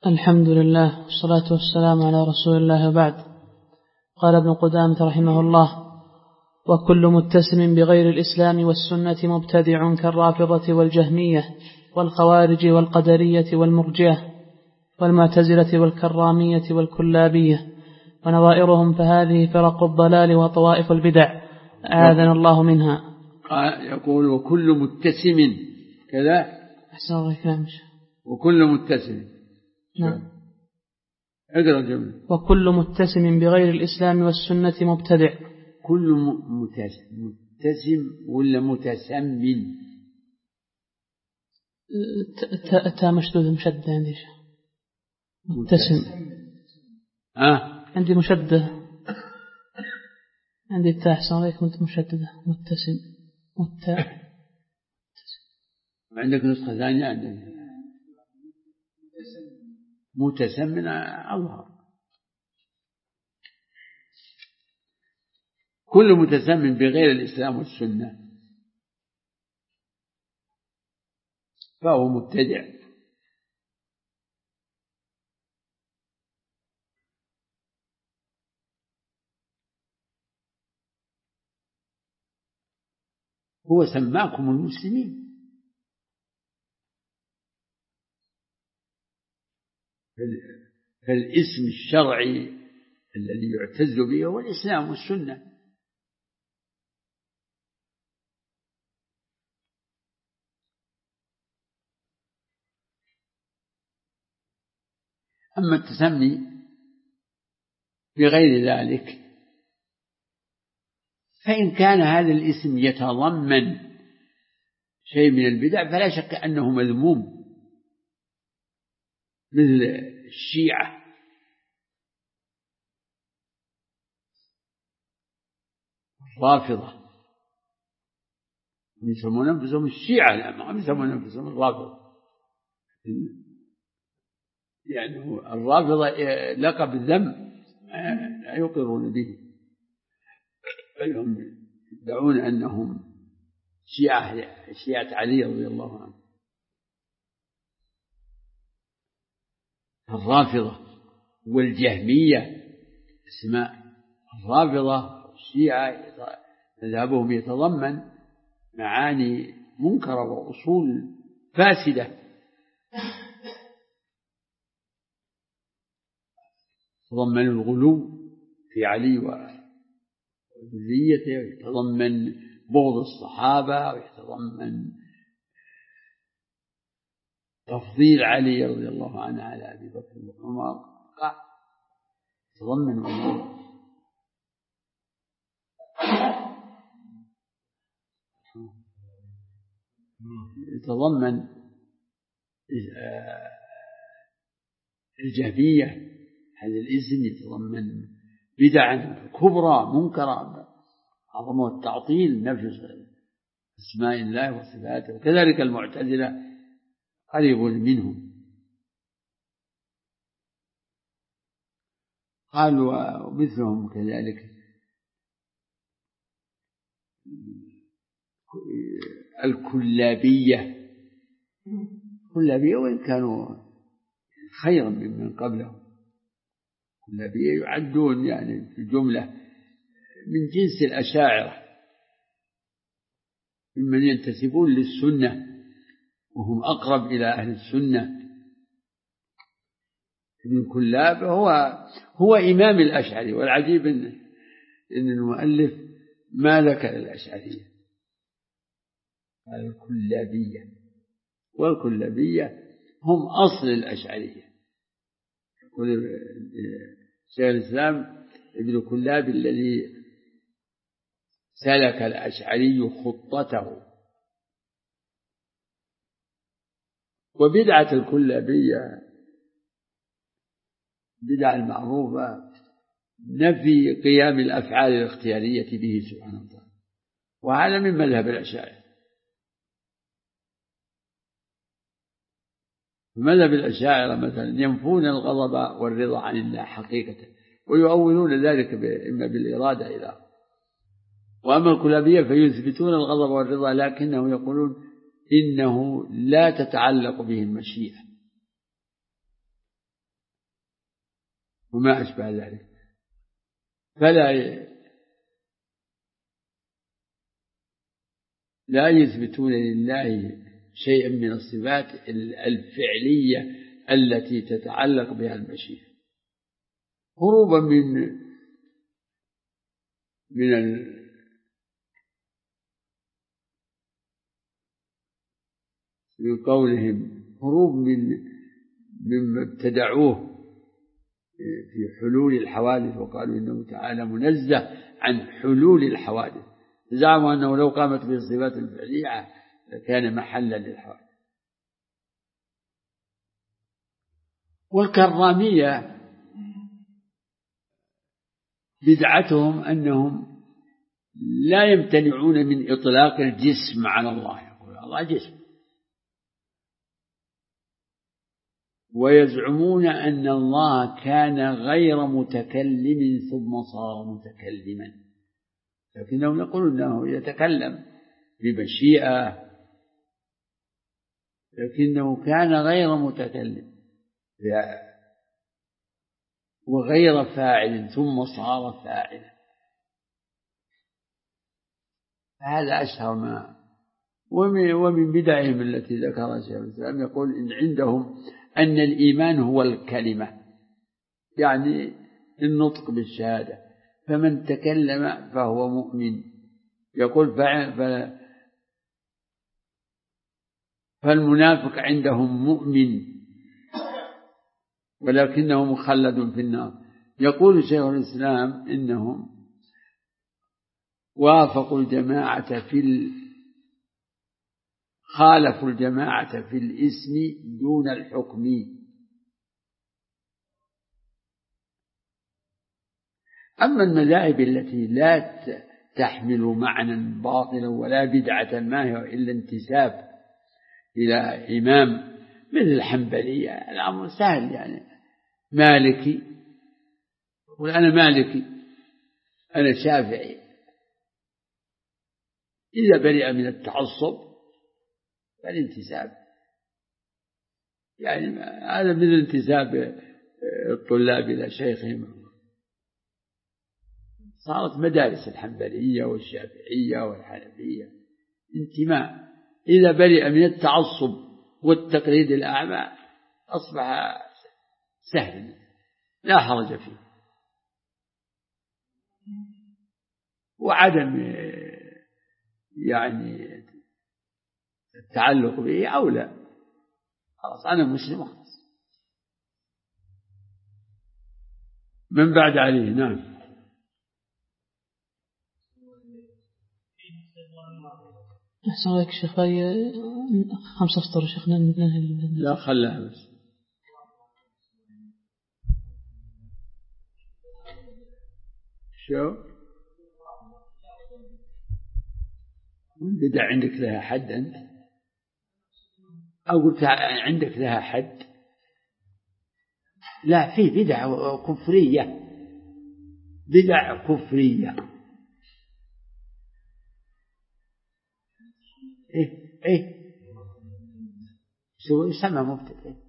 الحمد لله والصلاة والسلام على رسول الله وبعد. قال ابن قدامة رحمه الله: وكل متسم بغير الإسلام والسنة مبتدع كالرافضة والجهمية والخوارج والقدرية والمرجئة والمعتزلة والكرامية والكلابية ونظائرهم، فهذه فرق الضلال وطوائف البدع أعاذنا الله منها. يقول: وكل متسم كذا. أحسن الله كلامك. وكل متسم. نعم. اقرأ جملة. وكل متسم بغير الإسلام والسنة مبتدع. كل متسم ولا متسم؟ التاء مشدود مشدة عندي. متسم. عندي مشدة. عندي التاء أحسن عليك مشددة. متسم. عندك نسخة ثانية؟ عندك متسم أظهر. كل متسم بغير الإسلام والسنة فهو مبتدع. هو سماكم المسلمين، فالاسم الشرعي الذي يعتز به هو الإسلام والسنة. أما التسمي بغير ذلك فإن كان هذا الاسم يتضمن شيء من البدع فلا شك أنه مذموم، مثل الشيعة. الرافضة يسمون أنفسهم الشيعة، لا ما يسمون أنفسهم الرافضة، يعني الرافضة لقب الذم لا يقرون به، بل هم يدعون أنهم شيعة علي رضي الله عنه. الرافضة والجهمية اسماء. الرافضة والشيعة مذهبهم يتضمن معاني منكرة وأصول فاسدة، يتضمن الغلو في علي وذريته، ويتضمن بغض الصحابة، ويتضمن تفضيل علي رضي الله عنه على أبي بكر وعمر، يتضمن أمور يتضمن الجهمية. هذا الاسم يتضمن بدعا كبرى منكرة، عظمه التعطيل، نفي أسماء الله وصفاته. وكذلك المعتزلة قريب منهم. قالوا ومثلهم كذلك الكلابية وإن كانوا خيرا ممن قبلهم. الكلابية يعدون يعني في الجملة من جنس الأشاعرة، ممن ينتسبون للسنة وهم أقرب إلى أهل السنة. ابن كلاب هو إمام الأشعري، والعجيب إن المؤلف ما ذكر الأشعرية، الكلابية. والكلابية هم أصل الأشعرية. يقول شيخ الإسلام ابن كلاب الذي سلك الأشعري خطته. وبدعة الكلابية بدعة المعروفة نفي قيام الأفعال الاختيارية به سبحانه وتعالى، وهذا من مذهب الأشاعرة. مذهب الأشاعرة مثلا ينفون الغضب والرضا عن الله حقيقة، ويؤولون ذلك إما بالإرادة إلى. وأما الكلابية فيثبتون الغضب والرضا، لكنه يقولون إنه لا تتعلق به المشيئة، وما أشبه ذلك. فلا يثبتون لله شيئا من الصفات الفعلية التي تتعلق بها المشيئة، هروبا من قولهم، هروب مما ابتدعوه في حلول الحوادث، وقالوا إنه تعالى منزه عن حلول الحوادث، زعموا أنه لو قامت به الصفات الفعلية كان محلا للحوادث. والكرامية بدعتهم أنهم لا يمتنعون من إطلاق الجسم على الله، يقول الله جسم، ويزعمون أن الله كان غير متكلم ثم صار متكلما، لكنهم يقولون أنه يتكلم بمشيئة، لكنه كان غير متكلم وغير فاعل ثم صار فاعلا. هذا أشهر ما. ومن بدعهم التي ذكرها شيخ الإسلام يقول إن عندهم أن الإيمان هو الكلمة، يعني النطق بالشهادة، فمن تكلم فهو مؤمن. يقول فالمنافق عندهم مؤمن ولكنه مخلد في النار. يقول شيخ الإسلام إنهم وافقوا الجماعة خالفوا الجماعة في الاسم دون الحكم. أما المذاهب التي لا تحمل معنى باطلا ولا بدعة ما هي إلا انتساب إلى إمام مثل الحنبلية، الأمر سهل، يعني مالكي يقول أنا مالكي، أنا شافعي، إذا برئ من التعصب فالانتساب، يعني هذا مثل انتساب الطلاب إلى شيخهم. صارت مدارس الحنبلية والشافعية والحنفية انتماء، إذا برئ من التعصب والتقليد الأعمى أصبح سهلا لا حرج فيه، وعدم يعني التعلق به أولى. خلاص أنا مسلم خلاص من بعد عليه. نعم. أحسن عليك شيخ، هاي 5 أسطر شيخنا ننهي. لا خلها بس. شو البدع عندك لها حد أنت؟ أو قلت عندك لها حد؟ لا، في بدع كفرية، بدع كفرية. إيه شو يسمى مبتدع؟